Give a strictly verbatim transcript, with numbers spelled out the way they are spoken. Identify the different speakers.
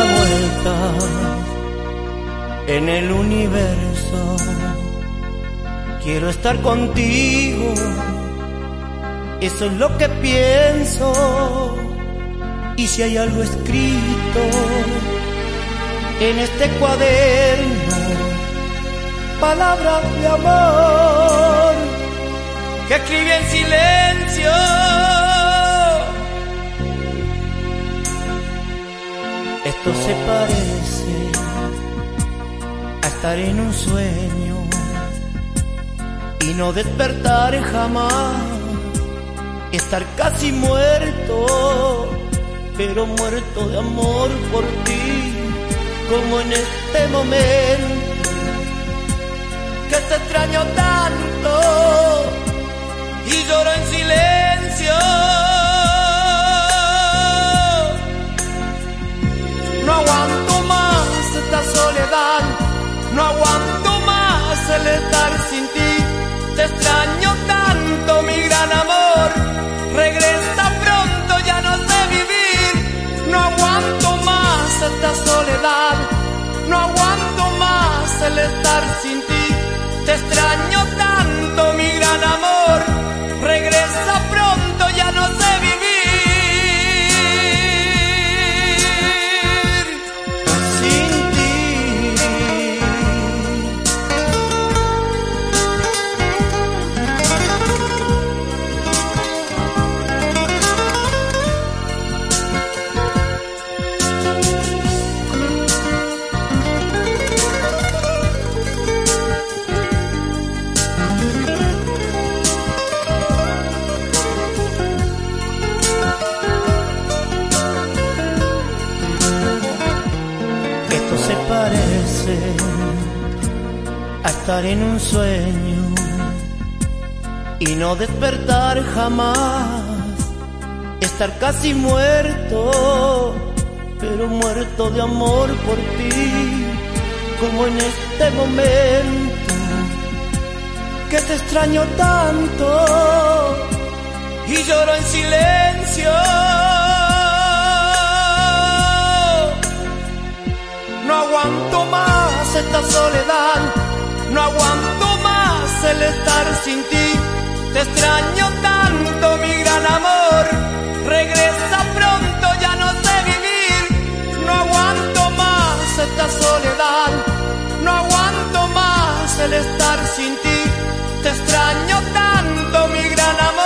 Speaker 1: vueltas en el universo. Quiero estar contigo, eso es lo que pienso. Y si hay algo escrito en este cuaderno, palabras de amor que escribí en silencio. Esto se parece a estar en un sueño y no despertar jamás, estar casi muerto, pero muerto de amor por ti, como en este momento que te extraño tanto y lloro en silencio. No aguanto más esta soledad, no aguanto más el estar sin ti. Te extraño tanto, mi gran amor, regresa pronto, ya no sé vivir. No aguanto más esta soledad, no aguanto más el estar sin ti. Te extraño tanto, mi gran amor, regresa pronto, ya no sé vivir sin ti. Se parece a estar en un sueño y no despertar jamás, estar casi muerto, pero muerto de amor por ti, como en este momento que te extraño tanto y lloro en silencio. No aguanto más esta soledad, no aguanto más el estar sin ti. Te extraño tanto, mi gran amor, regresa pronto, ya no sé vivir. No aguanto más esta soledad, no aguanto más el estar sin ti. Te extraño tanto, mi gran amor.